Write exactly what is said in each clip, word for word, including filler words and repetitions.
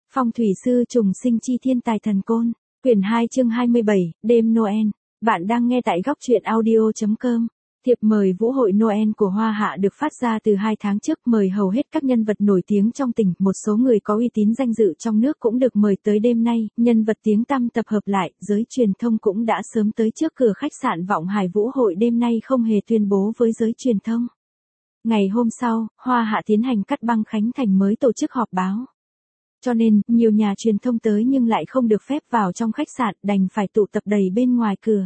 Phong thủy sư trùng sinh chi thiên tài thần côn, quyển hai chương hai mươi bảy, đêm Noel. Bạn đang nghe tại góc truyện audio chấm com. Thiệp mời vũ hội Noel của Hoa Hạ được phát ra từ hai tháng trước, mời hầu hết các nhân vật nổi tiếng trong tỉnh, một số người có uy tín danh dự trong nước cũng được mời tới đêm nay, nhân vật tiếng tăm tập hợp lại, giới truyền thông cũng đã sớm tới trước cửa khách sạn Vọng Hải vũ hội đêm nay không hề tuyên bố với giới truyền thông. Ngày hôm sau, Hoa Hạ tiến hành cắt băng khánh thành mới tổ chức họp báo. Cho nên, nhiều nhà truyền thông tới nhưng lại không được phép vào trong khách sạn, đành phải tụ tập đầy bên ngoài cửa.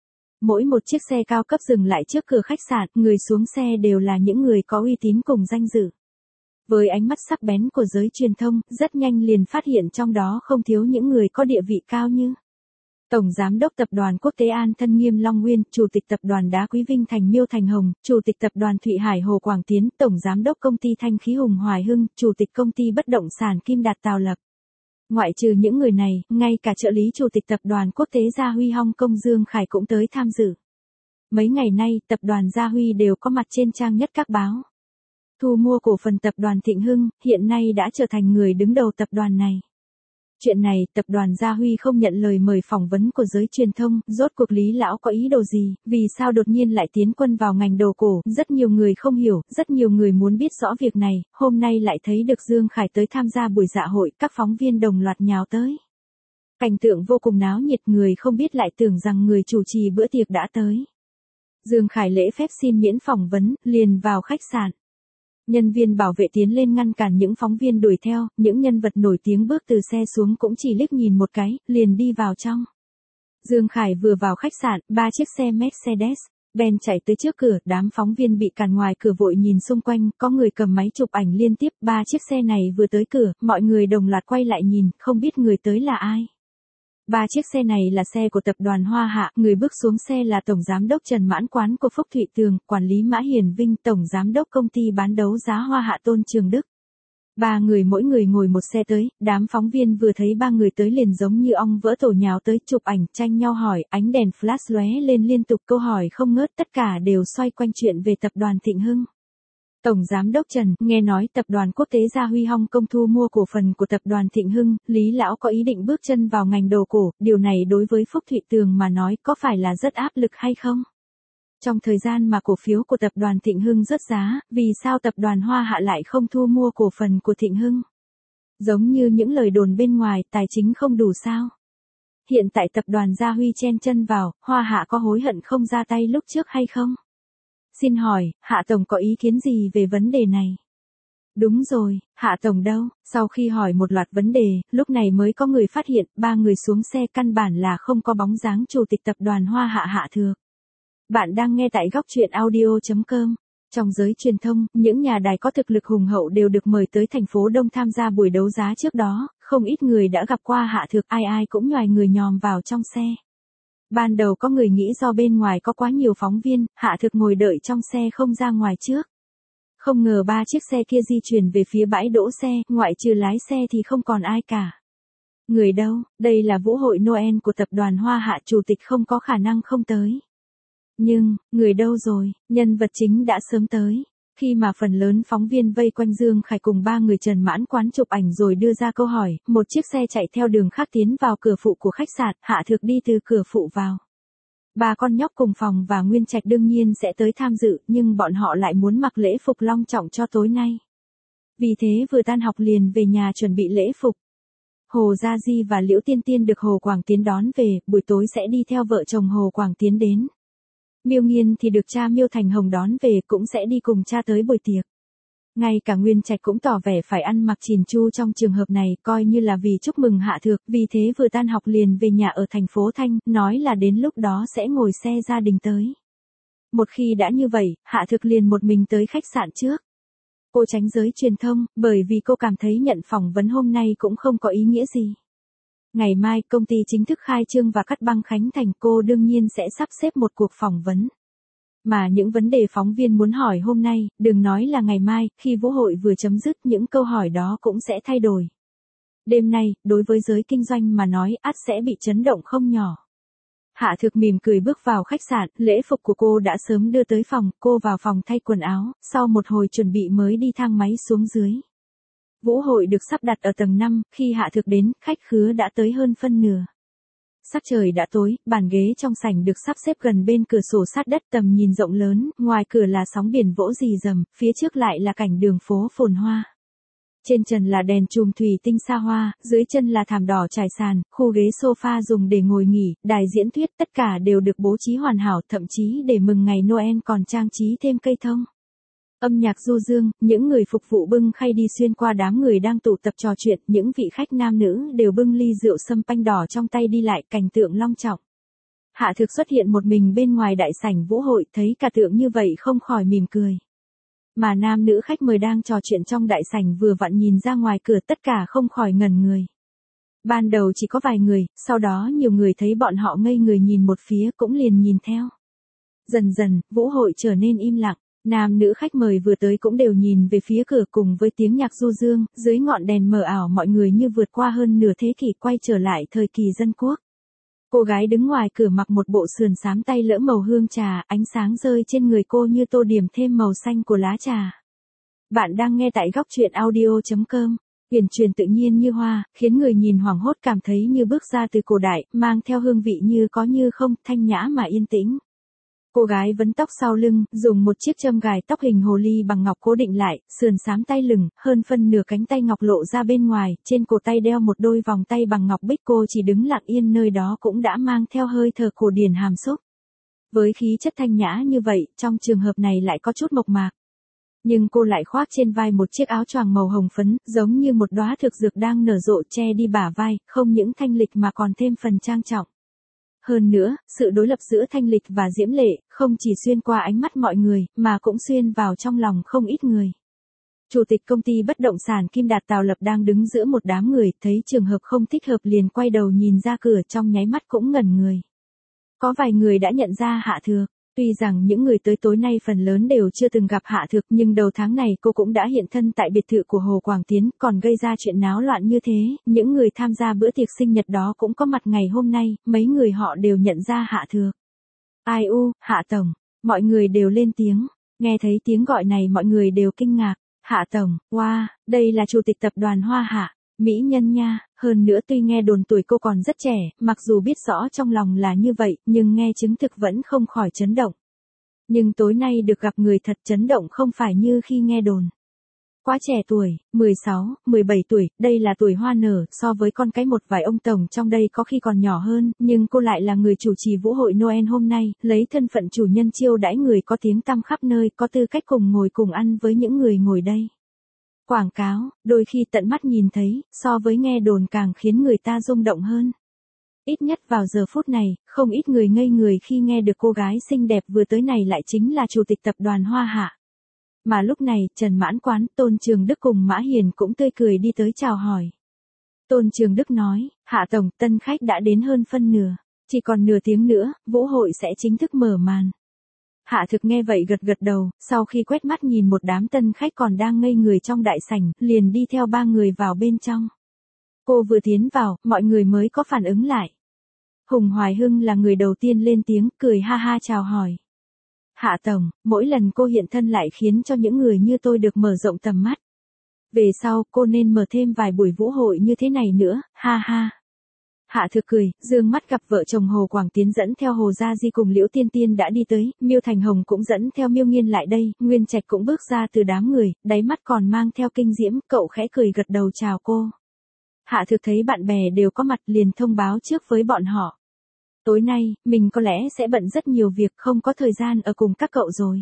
Mỗi một chiếc xe cao cấp dừng lại trước cửa khách sạn, người xuống xe đều là những người có uy tín cùng danh dự. Với ánh mắt sắc bén của giới truyền thông, rất nhanh liền phát hiện trong đó không thiếu những người có địa vị cao như Tổng Giám đốc Tập đoàn Quốc tế An Thân Nghiêm Long Nguyên, Chủ tịch Tập đoàn Đá Quý Vinh Thành Miêu Thành Hồng, Chủ tịch Tập đoàn Thụy Hải Hồ Quảng Tiến, Tổng Giám đốc Công ty Thanh Khí Hùng Hoài Hưng, Chủ tịch Công ty Bất động sản Kim Đạt Tào Lập. Ngoại trừ những người này, ngay cả trợ lý Chủ tịch Tập đoàn Quốc tế Gia Huy Hong Kong Dương Khải cũng tới tham dự. Mấy ngày nay, Tập đoàn Gia Huy đều có mặt trên trang nhất các báo. Thu mua cổ phần Tập đoàn Thịnh Hưng, hiện nay đã trở thành người đứng đầu tập đoàn này. Chuyện này, Tập đoàn Gia Huy không nhận lời mời phỏng vấn của giới truyền thông, rốt cuộc Lý lão có ý đồ gì, vì sao đột nhiên lại tiến quân vào ngành đồ cổ, rất nhiều người không hiểu, rất nhiều người muốn biết rõ việc này, hôm nay lại thấy được Dương Khải tới tham gia buổi dạ hội, các phóng viên đồng loạt nhào tới. Cảnh tượng vô cùng náo nhiệt, người không biết lại tưởng rằng người chủ trì bữa tiệc đã tới. Dương Khải lễ phép xin miễn phỏng vấn, liền vào khách sạn. Nhân viên bảo vệ tiến lên ngăn cản những phóng viên đuổi theo, những nhân vật nổi tiếng bước từ xe xuống cũng chỉ liếc nhìn một cái, liền đi vào trong. Dương Khải vừa vào khách sạn, ba chiếc xe Mercedes-Benz chạy tới trước cửa, đám phóng viên bị cản ngoài cửa vội nhìn xung quanh, có người cầm máy chụp ảnh liên tiếp, ba chiếc xe này vừa tới cửa, mọi người đồng loạt quay lại nhìn, không biết người tới là ai. Ba chiếc xe này là xe của Tập đoàn Hoa Hạ, người bước xuống xe là Tổng Giám đốc Trần Mãn Quán của Phúc Thụy Tường, Quản lý Mã Hiền Vinh, Tổng Giám đốc Công ty bán đấu giá Hoa Hạ Tôn Trường Đức. Ba người mỗi người ngồi một xe tới, đám phóng viên vừa thấy ba người tới liền giống như ong vỡ tổ nhào tới chụp ảnh, tranh nhau hỏi, ánh đèn flash lóe lên liên tục, câu hỏi không ngớt, tất cả đều xoay quanh chuyện về Tập đoàn Thịnh Hưng. Tổng Giám đốc Trần, nghe nói Tập đoàn Quốc tế Gia Huy Hong Kong thu mua cổ phần của Tập đoàn Thịnh Hưng, Lý lão có ý định bước chân vào ngành đồ cổ, điều này đối với Phúc Thụy Tường mà nói có phải là rất áp lực hay không? Trong thời gian mà cổ phiếu của Tập đoàn Thịnh Hưng rớt giá, vì sao Tập đoàn Hoa Hạ lại không thu mua cổ phần của Thịnh Hưng? Giống như những lời đồn bên ngoài, tài chính không đủ sao? Hiện tại Tập đoàn Gia Huy chen chân vào, Hoa Hạ có hối hận không ra tay lúc trước hay không? Xin hỏi, Hạ Tổng có ý kiến gì về vấn đề này? Đúng rồi, Hạ Tổng đâu? Sau khi hỏi một loạt vấn đề, lúc này mới có người phát hiện, ba người xuống xe căn bản là không có bóng dáng Chủ tịch Tập đoàn Hoa Hạ Hạ Thược. Bạn đang nghe tại góc truyện audio chấm com. Trong giới truyền thông, những nhà đài có thực lực hùng hậu đều được mời tới thành phố Đông tham gia buổi đấu giá trước đó, không ít người đã gặp qua Hạ Thược, ai ai cũng nhoài người nhòm vào trong xe. Ban đầu có người nghĩ do bên ngoài có quá nhiều phóng viên, Hạ Thực ngồi đợi trong xe không ra ngoài trước. Không ngờ ba chiếc xe kia di chuyển về phía bãi đỗ xe, ngoại trừ lái xe thì không còn ai cả. Người đâu, đây là vũ hội Noel của Tập đoàn Hoa Hạ, Chủ tịch không có khả năng không tới. Nhưng, người đâu rồi, nhân vật chính đã sớm tới. Khi mà phần lớn phóng viên vây quanh Dương Khải cùng ba người Trần Mãn Quán chụp ảnh rồi đưa ra câu hỏi, một chiếc xe chạy theo đường khác tiến vào cửa phụ của khách sạn, Hạ Thược đi từ cửa phụ vào. Ba con nhóc cùng phòng và Nguyên Trạch đương nhiên sẽ tới tham dự, nhưng bọn họ lại muốn mặc lễ phục long trọng cho tối nay. Vì thế vừa tan học liền về nhà chuẩn bị lễ phục. Hồ Gia Di và Liễu Tiên Tiên được Hồ Quảng Tiến đón về, buổi tối sẽ đi theo vợ chồng Hồ Quảng Tiến đến. Miêu Nghiên thì được cha Miêu Thành Hồng đón về, cũng sẽ đi cùng cha tới buổi tiệc. Ngay cả Nguyên Trạch cũng tỏ vẻ phải ăn mặc chỉn chu trong trường hợp này, coi như là vì chúc mừng Hạ Thược, vì thế vừa tan học liền về nhà ở thành phố Thanh, nói là đến lúc đó sẽ ngồi xe gia đình tới. Một khi đã như vậy, Hạ Thược liền một mình tới khách sạn trước. Cô tránh giới truyền thông, bởi vì cô cảm thấy nhận phỏng vấn hôm nay cũng không có ý nghĩa gì. Ngày mai công ty chính thức khai trương và cắt băng khánh thành, cô đương nhiên sẽ sắp xếp một cuộc phỏng vấn. Mà những vấn đề phóng viên muốn hỏi hôm nay, đừng nói là ngày mai, khi vũ hội vừa chấm dứt những câu hỏi đó cũng sẽ thay đổi. Đêm nay, đối với giới kinh doanh mà nói, ắt sẽ bị chấn động không nhỏ. Hạ Thực mỉm cười bước vào khách sạn, lễ phục của cô đã sớm đưa tới phòng, cô vào phòng thay quần áo, sau một hồi chuẩn bị mới đi thang máy xuống dưới. Vũ hội được sắp đặt ở tầng năm, khi Hạ Thược đến, khách khứa đã tới hơn phân nửa. Sắc trời đã tối, bàn ghế trong sảnh được sắp xếp gần bên cửa sổ sát đất, tầm nhìn rộng lớn, ngoài cửa là sóng biển vỗ rì rầm, phía trước lại là cảnh đường phố phồn hoa. Trên trần là đèn chùm thủy tinh xa hoa, dưới chân là thảm đỏ trải sàn, khu ghế sofa dùng để ngồi nghỉ, đài diễn thuyết, tất cả đều được bố trí hoàn hảo, thậm chí để mừng ngày Noel còn trang trí thêm cây thông. Âm nhạc du dương, những người phục vụ bưng khay đi xuyên qua đám người đang tụ tập trò chuyện, những vị khách nam nữ đều bưng ly rượu sâm panh đỏ trong tay đi lại, cảnh tượng long trọng. Hạ Thược xuất hiện một mình bên ngoài đại sảnh vũ hội, thấy cả tượng như vậy không khỏi mỉm cười. Mà nam nữ khách mời đang trò chuyện trong đại sảnh vừa vặn nhìn ra ngoài cửa, tất cả không khỏi ngẩn người. Ban đầu chỉ có vài người, sau đó nhiều người thấy bọn họ ngây người nhìn một phía cũng liền nhìn theo. Dần dần, vũ hội trở nên im lặng. Nam nữ khách mời vừa tới cũng đều nhìn về phía cửa, cùng với tiếng nhạc du dương, dưới ngọn đèn mờ ảo mọi người như vượt qua hơn nửa thế kỷ quay trở lại thời kỳ dân quốc. Cô gái đứng ngoài cửa mặc một bộ sườn xám tay lỡ màu hương trà, ánh sáng rơi trên người cô như tô điểm thêm màu xanh của lá trà. Bạn đang nghe tại góc truyện audio chấm com. Uyển chuyển tự nhiên như hoa, khiến người nhìn hoảng hốt cảm thấy như bước ra từ cổ đại, mang theo hương vị như có như không, thanh nhã mà yên tĩnh. Cô gái vấn tóc sau lưng, dùng một chiếc châm gài tóc hình hồ ly bằng ngọc cố định lại, sườn xám tay lửng, hơn phân nửa cánh tay ngọc lộ ra bên ngoài, trên cổ tay đeo một đôi vòng tay bằng ngọc bích, cô chỉ đứng lặng yên nơi đó cũng đã mang theo hơi thở cổ điển hàm xúc. Với khí chất thanh nhã như vậy, trong trường hợp này lại có chút mộc mạc. Nhưng cô lại khoác trên vai một chiếc áo choàng màu hồng phấn, giống như một đóa thực dược đang nở rộ che đi bả vai, không những thanh lịch mà còn thêm phần trang trọng. Hơn nữa, sự đối lập giữa thanh lịch và diễm lệ, không chỉ xuyên qua ánh mắt mọi người, mà cũng xuyên vào trong lòng không ít người. Chủ tịch công ty bất động sản Kim Đạt Tào Lập đang đứng giữa một đám người, thấy trường hợp không thích hợp liền quay đầu nhìn ra cửa, trong nháy mắt cũng ngẩn người. Có vài người đã nhận ra Hạ Thược. Tuy rằng những người tới tối nay phần lớn đều chưa từng gặp Hạ Thược, nhưng đầu tháng này cô cũng đã hiện thân tại biệt thự của Hồ Quảng Tiến, còn gây ra chuyện náo loạn như thế, những người tham gia bữa tiệc sinh nhật đó cũng có mặt ngày hôm nay, mấy người họ đều nhận ra Hạ Thược. Ai u, Hạ Tổng, mọi người đều lên tiếng, nghe thấy tiếng gọi này mọi người đều kinh ngạc. Hạ Tổng, wow, đây là chủ tịch tập đoàn Hoa Hạ, mỹ nhân nha, hơn nữa tuy nghe đồn tuổi cô còn rất trẻ, mặc dù biết rõ trong lòng là như vậy, nhưng nghe chứng thực vẫn không khỏi chấn động. Nhưng tối nay được gặp người thật, chấn động không phải như khi nghe đồn. Quá trẻ tuổi, mười sáu, mười bảy tuổi, đây là tuổi hoa nở, so với con cái một vài ông tổng trong đây có khi còn nhỏ hơn, nhưng cô lại là người chủ trì vũ hội Noel hôm nay, lấy thân phận chủ nhân chiêu đãi người có tiếng tăm khắp nơi, có tư cách cùng ngồi cùng ăn với những người ngồi đây. Quảng cáo, đôi khi tận mắt nhìn thấy, so với nghe đồn càng khiến người ta rung động hơn. Ít nhất vào giờ phút này, không ít người ngây người khi nghe được cô gái xinh đẹp vừa tới này lại chính là chủ tịch tập đoàn Hoa Hạ. Mà lúc này, Trần Mãn Quán, Tôn Trường Đức cùng Mã Hiền cũng tươi cười đi tới chào hỏi. Tôn Trường Đức nói, Hạ Tổng, tân khách đã đến hơn phân nửa, chỉ còn nửa tiếng nữa, vũ hội sẽ chính thức mở màn. Hạ Thực nghe vậy gật gật đầu, sau khi quét mắt nhìn một đám tân khách còn đang ngây người trong đại sảnh, liền đi theo ba người vào bên trong. Cô vừa tiến vào, mọi người mới có phản ứng lại. Hùng Hoài Hưng là người đầu tiên lên tiếng, cười ha ha chào hỏi. Hạ Tổng, mỗi lần cô hiện thân lại khiến cho những người như tôi được mở rộng tầm mắt. Về sau, cô nên mở thêm vài buổi vũ hội như thế này nữa, ha ha. Hạ Thực cười, dương mắt gặp vợ chồng Hồ Quảng Tiến dẫn theo Hồ Gia Di cùng Liễu Tiên Tiên đã đi tới, Miêu Thành Hồng cũng dẫn theo Miêu Nghiên lại đây, Nguyên Trạch cũng bước ra từ đám người, đáy mắt còn mang theo kinh diễm, cậu khẽ cười gật đầu chào cô. Hạ Thực thấy bạn bè đều có mặt liền thông báo trước với bọn họ. Tối nay, mình có lẽ sẽ bận rất nhiều việc, không có thời gian ở cùng các cậu rồi.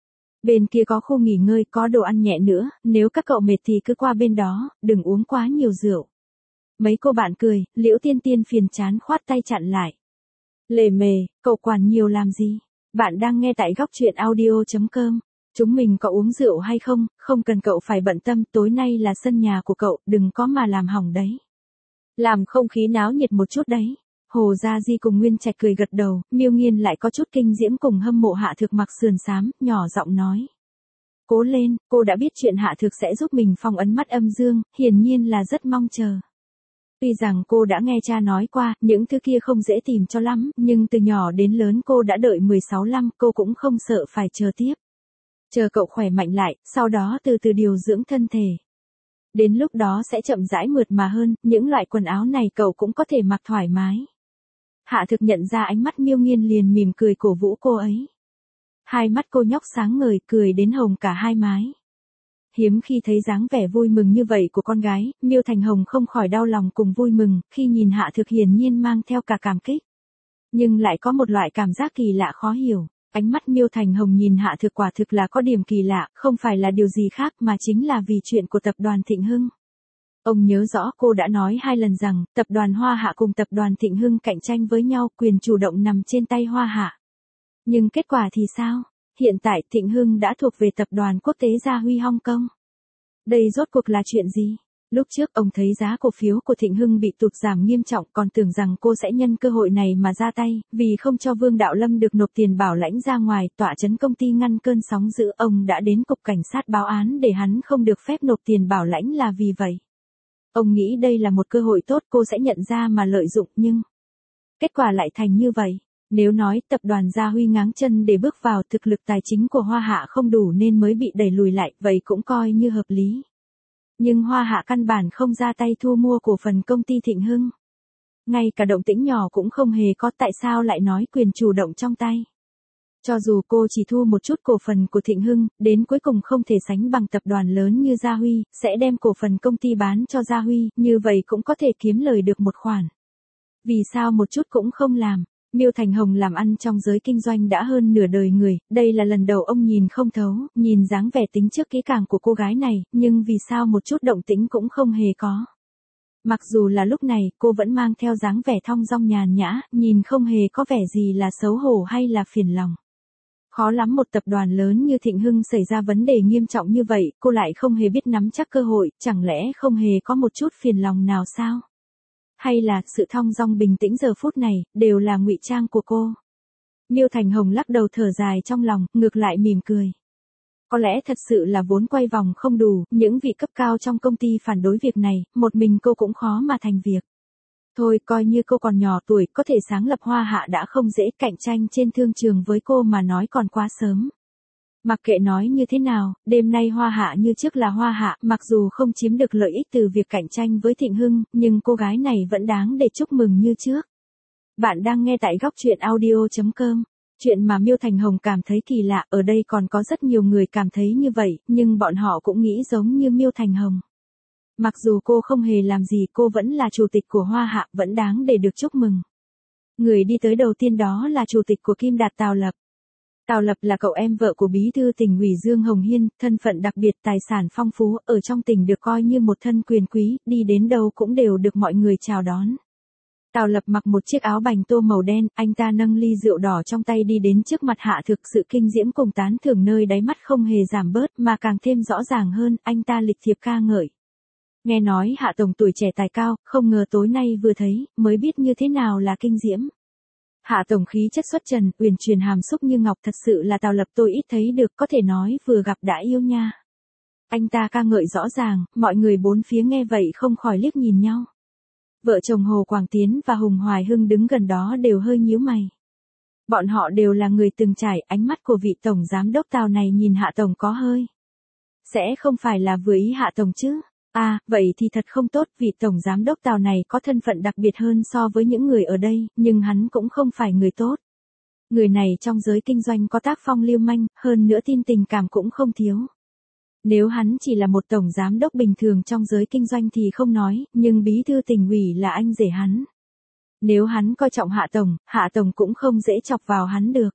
Bên kia có khu nghỉ ngơi, có đồ ăn nhẹ nữa, nếu các cậu mệt thì cứ qua bên đó, đừng uống quá nhiều rượu. Mấy cô bạn cười, Liễu Tiên Tiên phiền chán khoát tay chặn lại. Lề mề, cậu quản nhiều làm gì? Bạn đang nghe tại góc truyện audio chấm com. Chúng mình có uống rượu hay không, không cần cậu phải bận tâm, tối nay là sân nhà của cậu, đừng có mà làm hỏng đấy. Làm không khí náo nhiệt một chút đấy. Hồ Gia Di cùng Nguyên Trạch cười gật đầu, Miêu Nghiên lại có chút kinh diễm cùng hâm mộ Hạ Thực mặc sườn xám, nhỏ giọng nói. Cố lên, cô đã biết chuyện Hạ Thực sẽ giúp mình phong ấn mắt âm dương, hiển nhiên là rất mong chờ. Tuy rằng cô đã nghe cha nói qua, những thứ kia không dễ tìm cho lắm, nhưng từ nhỏ đến lớn cô đã đợi mười sáu năm, cô cũng không sợ phải chờ tiếp. Chờ cậu khỏe mạnh lại, sau đó từ từ điều dưỡng thân thể. Đến lúc đó sẽ chậm rãi mượt mà hơn, những loại quần áo này cậu cũng có thể mặc thoải mái. Hạ Thực nhận ra ánh mắt Miêu Nghiên liền mỉm cười cổ vũ cô ấy. Hai mắt cô nhóc sáng ngời, cười đến hồng cả hai mái. Hiếm khi thấy dáng vẻ vui mừng như vậy của con gái, Miêu Thành Hồng không khỏi đau lòng cùng vui mừng, khi nhìn Hạ Thực hiển nhiên mang theo cả cảm kích. Nhưng lại có một loại cảm giác kỳ lạ khó hiểu. Ánh mắt Miêu Thành Hồng nhìn Hạ Thực quả thực là có điểm kỳ lạ, không phải là điều gì khác mà chính là vì chuyện của tập đoàn Thịnh Hưng. Ông nhớ rõ cô đã nói hai lần rằng, tập đoàn Hoa Hạ cùng tập đoàn Thịnh Hưng cạnh tranh với nhau, quyền chủ động nằm trên tay Hoa Hạ. Nhưng kết quả thì sao? Hiện tại Thịnh Hưng đã thuộc về tập đoàn quốc tế Gia Huy Hong Kong. Đây rốt cuộc là chuyện gì? Lúc trước ông thấy giá cổ phiếu của Thịnh Hưng bị tụt giảm nghiêm trọng, còn tưởng rằng cô sẽ nhân cơ hội này mà ra tay, vì không cho Vương Đạo Lâm được nộp tiền bảo lãnh ra ngoài, tọa chấn công ty ngăn cơn sóng dữ, ông đã đến cục cảnh sát báo án để hắn không được phép nộp tiền bảo lãnh là vì vậy. Ông nghĩ đây là một cơ hội tốt cô sẽ nhận ra mà lợi dụng, nhưng kết quả lại thành như vậy. Nếu nói tập đoàn Gia Huy ngáng chân để bước vào, thực lực tài chính của Hoa Hạ không đủ nên mới bị đẩy lùi lại, vậy cũng coi như hợp lý. Nhưng Hoa Hạ căn bản không ra tay thu mua cổ phần công ty Thịnh Hưng. Ngay cả động tĩnh nhỏ cũng không hề có, tại sao lại nói quyền chủ động trong tay. Cho dù cô chỉ thu một chút cổ phần của Thịnh Hưng, đến cuối cùng không thể sánh bằng tập đoàn lớn như Gia Huy, sẽ đem cổ phần công ty bán cho Gia Huy, như vậy cũng có thể kiếm lời được một khoản. Vì sao một chút cũng không làm? Miêu Thành Hồng làm ăn trong giới kinh doanh đã hơn nửa đời người, đây là lần đầu ông nhìn không thấu, nhìn dáng vẻ tính trước kỹ càng của cô gái này, nhưng vì sao một chút động tĩnh cũng không hề có. Mặc dù là lúc này, cô vẫn mang theo dáng vẻ thong dong nhàn nhã, nhìn không hề có vẻ gì là xấu hổ hay là phiền lòng. Khó lắm một tập đoàn lớn như Thịnh Hưng xảy ra vấn đề nghiêm trọng như vậy, cô lại không hề biết nắm chắc cơ hội, chẳng lẽ không hề có một chút phiền lòng nào sao? Hay là sự thong dong bình tĩnh giờ phút này, đều là ngụy trang của cô? Miêu Thành Hồng lắc đầu thở dài trong lòng, ngược lại mỉm cười. Có lẽ thật sự là vốn quay vòng không đủ, những vị cấp cao trong công ty phản đối việc này, một mình cô cũng khó mà thành việc. Thôi coi như cô còn nhỏ tuổi, có thể sáng lập Hoa Hạ đã không dễ, cạnh tranh trên thương trường với cô mà nói còn quá sớm. Mặc kệ nói như thế nào, đêm nay Hoa Hạ như trước là Hoa Hạ, mặc dù không chiếm được lợi ích từ việc cạnh tranh với Thịnh Hưng, nhưng cô gái này vẫn đáng để chúc mừng như trước. Bạn đang nghe tại góc truyện audio chấm com. Chuyện mà Miêu Thành Hồng cảm thấy kỳ lạ, ở đây còn có rất nhiều người cảm thấy như vậy, nhưng bọn họ cũng nghĩ giống như Miêu Thành Hồng. Mặc dù cô không hề làm gì, cô vẫn là chủ tịch của Hoa Hạ, vẫn đáng để được chúc mừng. Người đi tới đầu tiên đó là chủ tịch của Kim Đạt Tào Lập. Tào Lập là cậu em vợ của bí thư tỉnh ủy Dương Hồng Hiên, thân phận đặc biệt, tài sản phong phú, ở trong tỉnh được coi như một thân quyền quý, đi đến đâu cũng đều được mọi người chào đón. Tào Lập mặc một chiếc áo bành tô màu đen, anh ta nâng ly rượu đỏ trong tay đi đến trước mặt Hạ Thực, sự kinh diễm cùng tán thưởng nơi đáy mắt không hề giảm bớt mà càng thêm rõ ràng hơn, anh ta lịch thiệp ca ngợi. Nghe nói Hạ tổng tuổi trẻ tài cao, không ngờ tối nay vừa thấy, mới biết như thế nào là kinh diễm. Hạ tổng khí chất xuất trần, uyển chuyển hàm xúc như ngọc, thật sự là Tào Lập tôi ít thấy được, có thể nói vừa gặp đã yêu nha. Anh ta ca ngợi rõ ràng, mọi người bốn phía nghe vậy không khỏi liếc nhìn nhau. Vợ chồng Hồ Quảng Tiến và Hùng Hoài Hưng đứng gần đó đều hơi nhíu mày. Bọn họ đều là người từng trải, ánh mắt của vị tổng giám đốc Tào này nhìn Hạ tổng có hơi. Sẽ không phải là vừa ý Hạ tổng chứ? À, vậy thì thật không tốt, vị tổng giám đốc Tào này có thân phận đặc biệt hơn so với những người ở đây, nhưng hắn cũng không phải người tốt. Người này trong giới kinh doanh có tác phong lưu manh, hơn nữa tin tình cảm cũng không thiếu. Nếu hắn chỉ là một tổng giám đốc bình thường trong giới kinh doanh thì không nói, nhưng bí thư tỉnh ủy là anh rể hắn. Nếu hắn coi trọng Hạ tổng, Hạ tổng cũng không dễ chọc vào hắn được.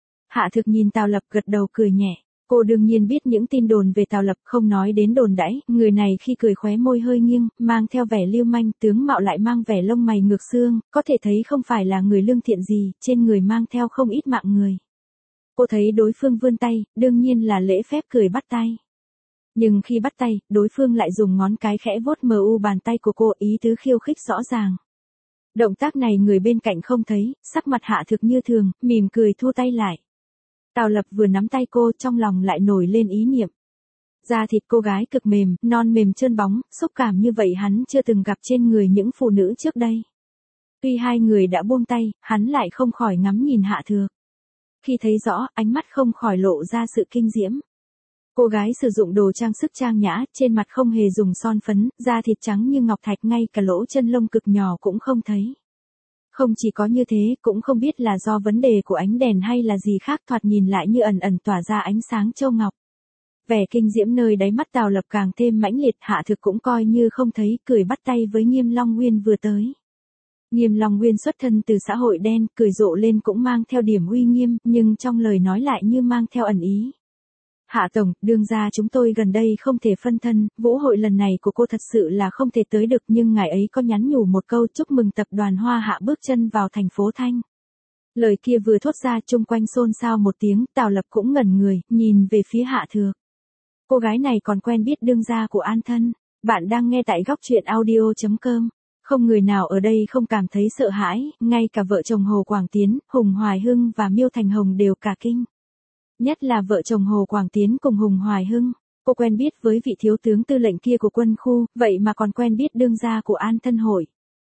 Hạ Thực nhìn Tào Lập gật đầu cười nhẹ. Cô đương nhiên biết những tin đồn về Tào Lập, không nói đến đồn đãi, người này khi cười khóe môi hơi nghiêng, mang theo vẻ lưu manh, tướng mạo lại mang vẻ lông mày ngược xương, có thể thấy không phải là người lương thiện gì, trên người mang theo không ít mạng người. Cô thấy đối phương vươn tay, đương nhiên là lễ phép cười bắt tay. Nhưng khi bắt tay, đối phương lại dùng ngón cái khẽ vuốt mờ u bàn tay của cô, ý tứ khiêu khích rõ ràng. Động tác này người bên cạnh không thấy, sắc mặt Hạ Thực như thường, mỉm cười thu tay lại. Tào Lập vừa nắm tay cô, trong lòng lại nổi lên ý niệm. Da thịt cô gái cực mềm, non mềm trơn bóng, xúc cảm như vậy hắn chưa từng gặp trên người những phụ nữ trước đây. Tuy hai người đã buông tay, hắn lại không khỏi ngắm nhìn Hạ Thực. Khi thấy rõ, ánh mắt không khỏi lộ ra sự kinh diễm. Cô gái sử dụng đồ trang sức trang nhã, trên mặt không hề dùng son phấn, da thịt trắng như ngọc thạch, ngay cả lỗ chân lông cực nhỏ cũng không thấy. Không chỉ có như thế, cũng không biết là do vấn đề của ánh đèn hay là gì khác, thoạt nhìn lại như ẩn ẩn tỏa ra ánh sáng châu ngọc. Vẻ kinh diễm nơi đáy mắt Tào Lập càng thêm mãnh liệt, Hạ Thực cũng coi như không thấy, cười bắt tay với Nghiêm Long Nguyên vừa tới. Nghiêm Long Nguyên xuất thân từ xã hội đen, cười rộ lên cũng mang theo điểm uy nghiêm, nhưng trong lời nói lại như mang theo ẩn ý. Hạ tổng, đương ra chúng tôi gần đây không thể phân thân, vũ hội lần này của cô thật sự là không thể tới được, nhưng ngài ấy có nhắn nhủ một câu chúc mừng tập đoàn Hoa Hạ bước chân vào thành phố Thanh. Lời kia vừa thốt ra, chung quanh xôn xao một tiếng, Tào Lập cũng ngẩn người, nhìn về phía Hạ Thược. Cô gái này còn quen biết đương gia của An Thân. Bạn đang nghe tại góc truyện audio chấm com. Không người nào ở đây không cảm thấy sợ hãi, ngay cả vợ chồng Hồ Quảng Tiến, Hùng Hoài Hưng và Miêu Thành Hồng đều cả kinh. Nhất là vợ chồng Hồ Quảng Tiến cùng Hùng Hoài Hưng, cô quen biết với vị thiếu tướng tư lệnh kia của quân khu, vậy mà còn quen biết đương gia của An Thân Hội.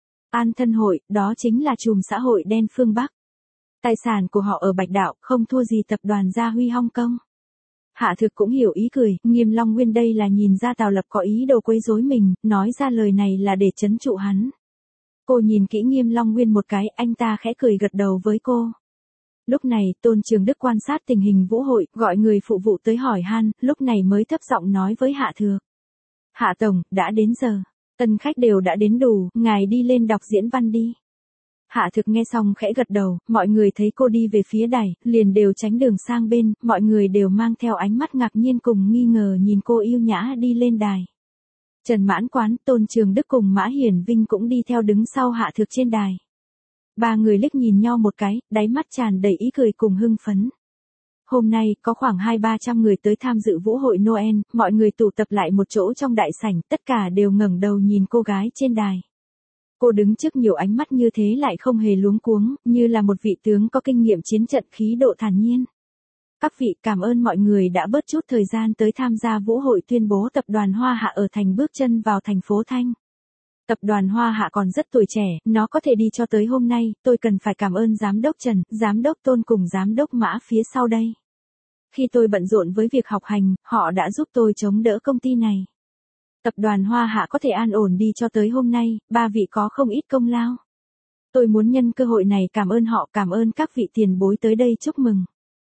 An Thân Hội, đó chính là chùm xã hội đen phương Bắc. Tài sản của họ ở Bạch Đạo không thua gì tập đoàn Gia Huy Hong Kong. Hạ Thực cũng hiểu ý cười, Nghiêm Long Nguyên đây là nhìn ra Tào Lập có ý đồ quấy rối mình, nói ra lời này là để trấn trụ hắn. Cô nhìn kỹ Nghiêm Long Nguyên một cái, anh ta khẽ cười gật đầu với cô. Lúc này, Tôn Trường Đức quan sát tình hình vũ hội, gọi người phụ vụ tới hỏi han, lúc này mới thấp giọng nói với Hạ Thược. Hạ Tổng, đã đến giờ. Tân khách đều đã đến đủ, ngài đi lên đọc diễn văn đi. Hạ Thực nghe xong khẽ gật đầu, mọi người thấy cô đi về phía đài, liền đều tránh đường sang bên, mọi người đều mang theo ánh mắt ngạc nhiên cùng nghi ngờ nhìn cô yêu nhã đi lên đài. Trần Mãn Quán, Tôn Trường Đức cùng Mã Hiển Vinh cũng đi theo đứng sau Hạ Thực trên đài. Ba người liếc nhìn nhau một cái, đáy mắt tràn đầy ý cười cùng hưng phấn. Hôm nay, có khoảng hai ba trăm người tới tham dự vũ hội Noel, mọi người tụ tập lại một chỗ trong đại sảnh, tất cả đều ngẩng đầu nhìn cô gái trên đài. Cô đứng trước nhiều ánh mắt như thế lại không hề luống cuống, như là một vị tướng có kinh nghiệm chiến trận, khí độ thản nhiên. Các vị, cảm ơn mọi người đã bớt chút thời gian tới tham gia vũ hội tuyên bố tập đoàn Hoa Hạ ở thành bước chân vào thành phố Thanh. Tập đoàn Hoa Hạ còn rất tuổi trẻ, nó có thể đi cho tới hôm nay, tôi cần phải cảm ơn Giám đốc Trần, Giám đốc Tôn cùng Giám đốc Mã phía sau đây. Khi tôi bận rộn với việc học hành, họ đã giúp tôi chống đỡ công ty này. Tập đoàn Hoa Hạ có thể an ổn đi cho tới hôm nay, ba vị có không ít công lao. Tôi muốn nhân cơ hội này cảm ơn họ, cảm ơn các vị tiền bối tới đây chúc mừng.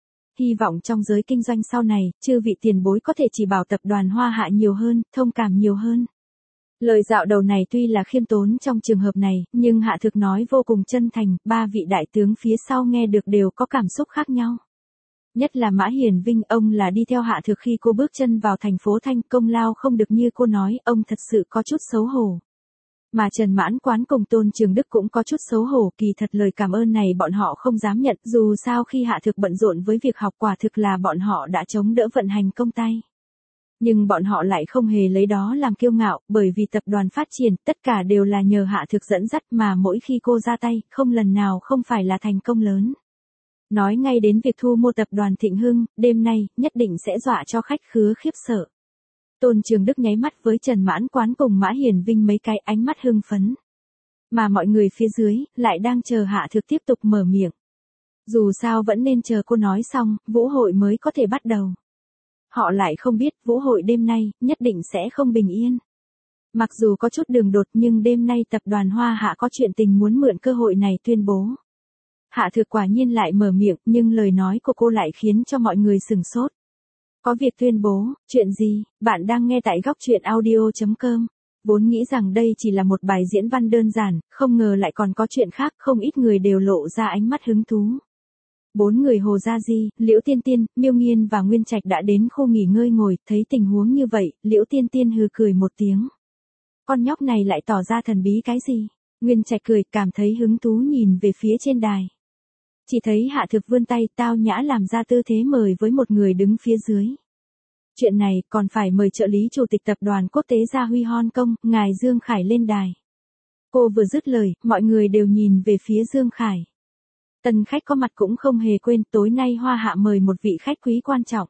Hy vọng trong giới kinh doanh sau này, chư vị tiền bối có thể chỉ bảo tập đoàn Hoa Hạ nhiều hơn, thông cảm nhiều hơn. Lời dạo đầu này tuy là khiêm tốn trong trường hợp này, nhưng Hạ Thực nói vô cùng chân thành, ba vị đại tướng phía sau nghe được đều có cảm xúc khác nhau. Nhất là Mã Hiển Vinh, ông là đi theo Hạ Thực khi cô bước chân vào thành phố Thanh, công lao không được như cô nói, ông thật sự có chút xấu hổ. Mà Trần Mãn Quán cùng Tôn Trường Đức cũng có chút xấu hổ, kỳ thật lời cảm ơn này bọn họ không dám nhận, dù sao khi Hạ Thực bận rộn với việc học quả thực là bọn họ đã chống đỡ vận hành công tay. Nhưng bọn họ lại không hề lấy đó làm kiêu ngạo, bởi vì tập đoàn phát triển, tất cả đều là nhờ Hạ Thực dẫn dắt, mà mỗi khi cô ra tay, không lần nào không phải là thành công lớn. Nói ngay đến việc thu mua tập đoàn Thịnh Hưng, đêm nay, nhất định sẽ dọa cho khách khứa khiếp sợ. Tôn Trường Đức nháy mắt với Trần Mãn Quán cùng Mã Hiển Vinh mấy cái, ánh mắt hưng phấn. Mà mọi người phía dưới, lại đang chờ Hạ Thực tiếp tục mở miệng. Dù sao vẫn nên chờ cô nói xong, vũ hội mới có thể bắt đầu. Họ lại không biết, vũ hội đêm nay, nhất định sẽ không bình yên. Mặc dù có chút đường đột nhưng đêm nay tập đoàn Hoa Hạ có chuyện tình muốn mượn cơ hội này tuyên bố. Hạ Thực quả nhiên lại mở miệng, nhưng lời nói của cô lại khiến cho mọi người sửng sốt. Có việc tuyên bố, chuyện gì? Bạn đang nghe tại góc truyện audio chấm com. Vốn nghĩ rằng đây chỉ là một bài diễn văn đơn giản, không ngờ lại còn có chuyện khác, không ít người đều lộ ra ánh mắt hứng thú. Bốn người Hồ Gia Di, Liễu Tiên Tiên, Miêu Nghiên và Nguyên Trạch đã đến khu nghỉ ngơi ngồi, thấy tình huống như vậy, Liễu Tiên Tiên hừ cười một tiếng. Con nhóc này lại tỏ ra thần bí cái gì? Nguyên Trạch cười, cảm thấy hứng thú nhìn về phía trên đài. Chỉ thấy Hạ Thực vươn tay tao nhã làm ra tư thế mời với một người đứng phía dưới. Chuyện này còn phải mời trợ lý chủ tịch tập đoàn quốc tế Gia Huy Hong Kong, ngài Dương Khải lên đài. Cô vừa dứt lời, mọi người đều nhìn về phía Dương Khải. Tân khách có mặt cũng không hề quên, tối nay Hoa Hạ mời một vị khách quý quan trọng.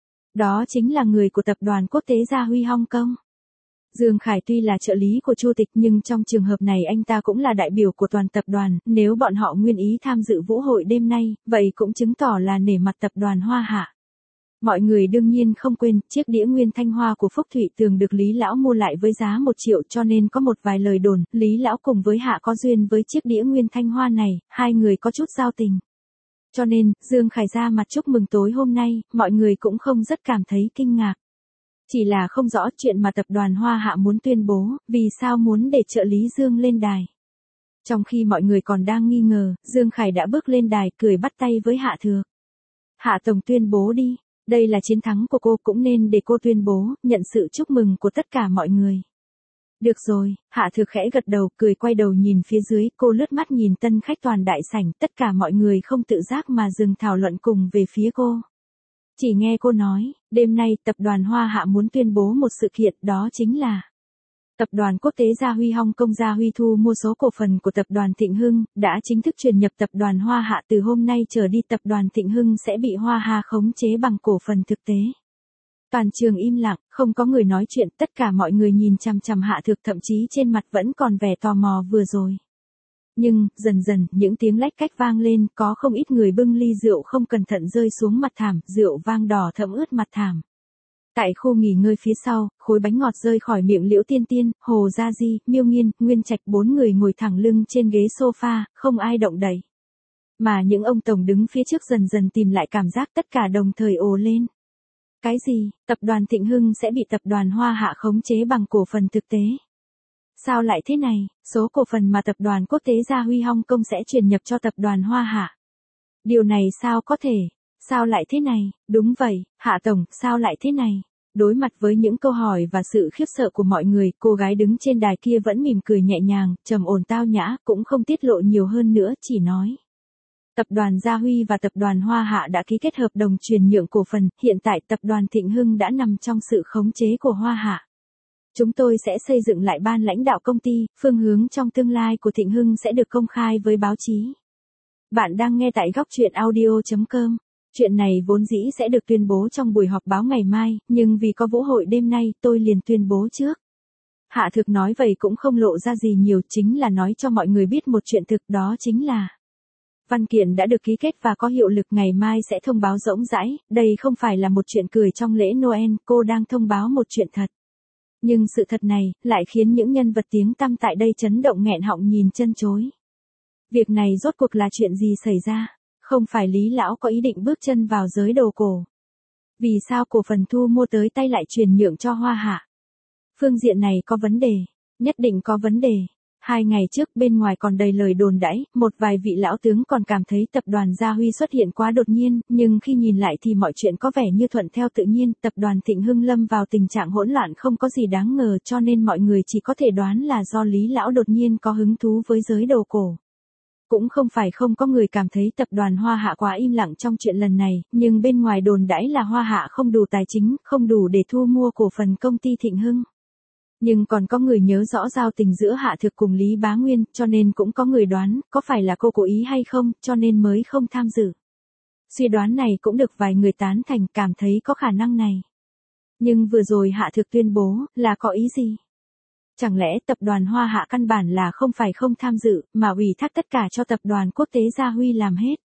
Đó chính là người của tập đoàn quốc tế Gia Huy Hong Kong. Dương Khải tuy là trợ lý của Chu Tịch nhưng trong trường hợp này anh ta cũng là đại biểu của toàn tập đoàn, nếu bọn họ nguyên ý tham dự vũ hội đêm nay, vậy cũng chứng tỏ là nể mặt tập đoàn Hoa Hạ. Mọi người đương nhiên không quên, chiếc đĩa nguyên thanh hoa của Phúc Thụy Tường được Lý Lão mua lại với giá một triệu, cho nên có một vài lời đồn, Lý Lão cùng với Hạ có duyên với chiếc đĩa nguyên thanh hoa này, hai người có chút giao tình. Cho nên, Dương Khải ra mặt chúc mừng tối hôm nay, mọi người cũng không rất cảm thấy kinh ngạc. Chỉ là không rõ chuyện mà tập đoàn Hoa Hạ muốn tuyên bố, vì sao muốn để trợ lý Dương lên đài. Trong khi mọi người còn đang nghi ngờ, Dương Khải đã bước lên đài cười bắt tay với Hạ Thược. Hạ Tổng tuyên bố đi, đây là chiến thắng của cô, cũng nên để cô tuyên bố, nhận sự chúc mừng của tất cả mọi người. Được rồi, Hạ Thược khẽ gật đầu, cười quay đầu nhìn phía dưới, cô lướt mắt nhìn tân khách toàn đại sảnh, tất cả mọi người không tự giác mà dừng thảo luận cùng về phía cô. Chỉ nghe cô nói, đêm nay tập đoàn Hoa Hạ muốn tuyên bố một sự kiện, đó chính là Tập đoàn Quốc tế Gia Huy Hong Kong Gia Huy thu mua số cổ phần của tập đoàn Thịnh Hưng, đã chính thức truyền nhập tập đoàn Hoa Hạ, từ hôm nay trở đi tập đoàn Thịnh Hưng sẽ bị Hoa Hạ khống chế bằng cổ phần thực tế. Toàn trường im lặng, không có người nói chuyện, tất cả mọi người nhìn chằm chằm Hạ Thược, thậm chí trên mặt vẫn còn vẻ tò mò vừa rồi. Nhưng, dần dần, những tiếng lách cách vang lên, có không ít người bưng ly rượu không cẩn thận rơi xuống mặt thảm, rượu vang đỏ thấm ướt mặt thảm. Tại khu nghỉ ngơi phía sau, khối bánh ngọt rơi khỏi miệng Liễu Tiên Tiên, Hồ Gia Di, Miêu Nghiên, Nguyên Trạch, bốn người ngồi thẳng lưng trên ghế sofa, không ai động đậy. Mà những ông tổng đứng phía trước dần dần tìm lại cảm giác, tất cả đồng thời ồ lên. Cái gì, tập đoàn Thịnh Hưng sẽ bị tập đoàn Hoa Hạ khống chế bằng cổ phần thực tế? Sao lại thế này, số cổ phần mà tập đoàn Quốc tế Gia Huy Hong Kong sẽ truyền nhập cho tập đoàn Hoa Hạ? Điều này sao có thể? Sao lại thế này? Đúng vậy, Hạ Tổng, sao lại thế này? Đối mặt với những câu hỏi và sự khiếp sợ của mọi người, cô gái đứng trên đài kia vẫn mỉm cười nhẹ nhàng, trầm ổn tao nhã, cũng không tiết lộ nhiều hơn nữa, chỉ nói. Tập đoàn Gia Huy và tập đoàn Hoa Hạ đã ký kết hợp đồng chuyển nhượng cổ phần, hiện tại tập đoàn Thịnh Hưng đã nằm trong sự khống chế của Hoa Hạ. Chúng tôi sẽ xây dựng lại ban lãnh đạo công ty, phương hướng trong tương lai của Thịnh Hưng sẽ được công khai với báo chí. Bạn đang nghe tại góc truyện audio chấm com. Chuyện này vốn dĩ sẽ được tuyên bố trong buổi họp báo ngày mai, nhưng vì có vũ hội đêm nay, tôi liền tuyên bố trước. Hạ Thược nói vậy cũng không lộ ra gì nhiều, chính là nói cho mọi người biết một chuyện thực, đó chính là văn kiện đã được ký kết và có hiệu lực, ngày mai sẽ thông báo rộng rãi, đây không phải là một chuyện cười trong lễ Noel, cô đang thông báo một chuyện thật. Nhưng sự thật này, lại khiến những nhân vật tiếng tăm tại đây chấn động nghẹn họng nhìn chân chối. Việc này rốt cuộc là chuyện gì xảy ra? Không phải Lý Lão có ý định bước chân vào giới đồ cổ. Vì sao cổ phần thu mua tới tay lại chuyển nhượng cho Hoa Hạ? Phương diện này có vấn đề, nhất định có vấn đề. Hai ngày trước bên ngoài còn đầy lời đồn đãi, một vài vị lão tướng còn cảm thấy tập đoàn Gia Huy xuất hiện quá đột nhiên, nhưng khi nhìn lại thì mọi chuyện có vẻ như thuận theo tự nhiên, tập đoàn Thịnh Hưng lâm vào tình trạng hỗn loạn không có gì đáng ngờ, cho nên mọi người chỉ có thể đoán là do Lý Lão đột nhiên có hứng thú với giới đồ cổ. Cũng không phải không có người cảm thấy tập đoàn Hoa Hạ quá im lặng trong chuyện lần này, nhưng bên ngoài đồn đãi là Hoa Hạ không đủ tài chính, không đủ để thu mua cổ phần công ty Thịnh Hưng. Nhưng còn có người nhớ rõ giao tình giữa Hạ Thược cùng Lý Bá Nguyên, cho nên cũng có người đoán, có phải là cô cố ý hay không, cho nên mới không tham dự. Suy đoán này cũng được vài người tán thành, cảm thấy có khả năng này. Nhưng vừa rồi Hạ Thược tuyên bố, là có ý gì? Chẳng lẽ tập đoàn Hoa Hạ căn bản là không phải không tham dự, mà ủy thác tất cả cho tập đoàn Quốc tế Gia Huy làm hết?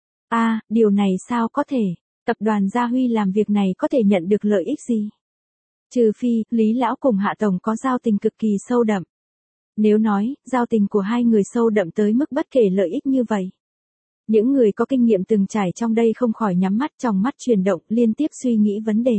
À, điều này sao có thể? Tập đoàn Gia Huy làm việc này có thể nhận được lợi ích gì? Trừ phi, Lý Lão cùng Hạ Tổng có giao tình cực kỳ sâu đậm. Nếu nói, giao tình của hai người sâu đậm tới mức bất kể lợi ích như vậy. Những người có kinh nghiệm từng trải trong đây không khỏi nhắm mắt, trong mắt chuyển động, liên tiếp suy nghĩ vấn đề.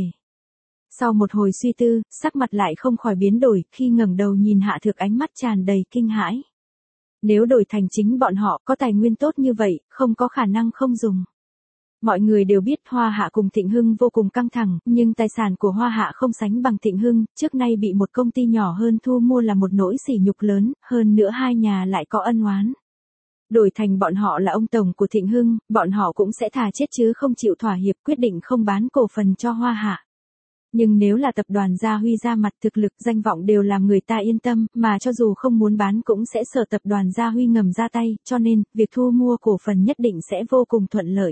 Sau một hồi suy tư, sắc mặt lại không khỏi biến đổi, khi ngẩng đầu nhìn Hạ Thược ánh mắt tràn đầy kinh hãi. Nếu đổi thành chính bọn họ có tài nguyên tốt như vậy, không có khả năng không dùng. Mọi người đều biết Hoa Hạ cùng Thịnh Hưng vô cùng căng thẳng, nhưng tài sản của Hoa Hạ không sánh bằng Thịnh Hưng, trước nay bị một công ty nhỏ hơn thu mua là một nỗi sỉ nhục lớn, hơn nữa hai nhà lại có ân oán. Đổi thành bọn họ là ông tổng của Thịnh Hưng, bọn họ cũng sẽ thà chết chứ không chịu thỏa hiệp, quyết định không bán cổ phần cho Hoa Hạ. Nhưng nếu là tập đoàn Gia Huy ra mặt, thực lực, danh vọng đều làm người ta yên tâm, mà cho dù không muốn bán cũng sẽ sợ tập đoàn Gia Huy ngầm ra tay, cho nên, việc thu mua cổ phần nhất định sẽ vô cùng thuận lợi.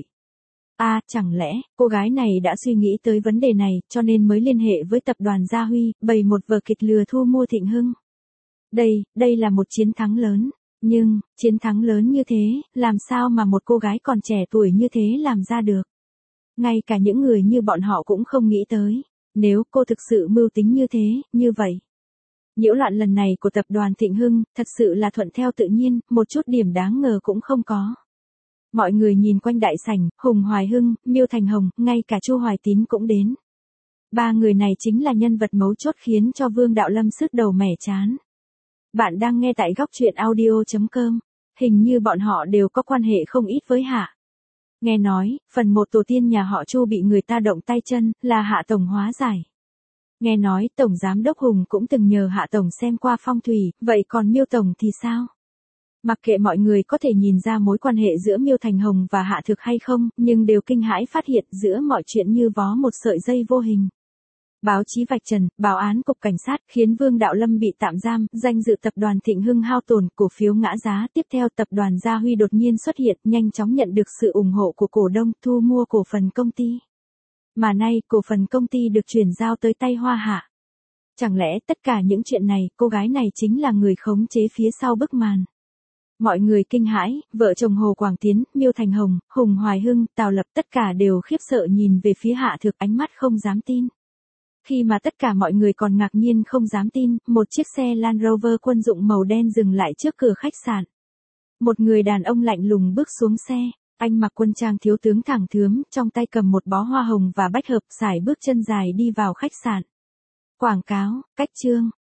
À, chẳng lẽ, cô gái này đã suy nghĩ tới vấn đề này, cho nên mới liên hệ với tập đoàn Gia Huy, bày một vở kịch lừa thu mua Thịnh Hưng. Đây, đây là một chiến thắng lớn. Nhưng, chiến thắng lớn như thế, làm sao mà một cô gái còn trẻ tuổi như thế làm ra được? Ngay cả những người như bọn họ cũng không nghĩ tới. Nếu cô thực sự mưu tính như thế, như vậy. Nhiễu loạn lần này của tập đoàn Thịnh Hưng, thật sự là thuận theo tự nhiên, một chút điểm đáng ngờ cũng không có. Mọi người nhìn quanh đại sảnh, Hùng Hoài Hưng, Miêu Thành Hồng, ngay cả Chu Hoài Tín cũng đến. Ba người này chính là nhân vật mấu chốt khiến cho Vương Đạo Lâm sứt đầu mẻ chán. Bạn đang nghe tại góc truyện audio chấm com. Hình như bọn họ đều có quan hệ không ít với Hạ. Nghe nói, phần một tổ tiên nhà họ Chu bị người ta động tay chân, là Hạ Tổng hóa giải. Nghe nói, Tổng Giám Đốc Hùng cũng từng nhờ Hạ Tổng xem qua phong thủy, vậy còn Miêu Tổng thì sao? Mặc kệ mọi người có thể nhìn ra mối quan hệ giữa Miêu Thành Hồng và Hạ Thực hay không, nhưng đều kinh hãi phát hiện giữa mọi chuyện như vó một sợi dây vô hình. Báo chí vạch trần, báo án cục cảnh sát khiến Vương Đạo Lâm bị tạm giam, danh dự tập đoàn Thịnh Hưng hao tổn, cổ phiếu ngã giá. Tiếp theo tập đoàn Gia Huy đột nhiên xuất hiện, nhanh chóng nhận được sự ủng hộ của cổ đông, thu mua cổ phần công ty. Mà nay, cổ phần công ty được chuyển giao tới tay Hoa Hạ. Chẳng lẽ tất cả những chuyện này, cô gái này chính là người khống chế phía sau bức màn? Mọi người kinh hãi, vợ chồng Hồ Quảng Tiến, Miêu Thành Hồng, Hùng Hoài Hưng, Tào Lập tất cả đều khiếp sợ nhìn về phía Hạ Thực, ánh mắt không dám tin. Khi mà tất cả mọi người còn ngạc nhiên không dám tin, một chiếc xe Land Rover quân dụng màu đen dừng lại trước cửa khách sạn. Một người đàn ông lạnh lùng bước xuống xe, anh mặc quân trang thiếu tướng thẳng thướm, trong tay cầm một bó hoa hồng và bách hợp, sải bước chân dài đi vào khách sạn. Quảng cáo, cách chương,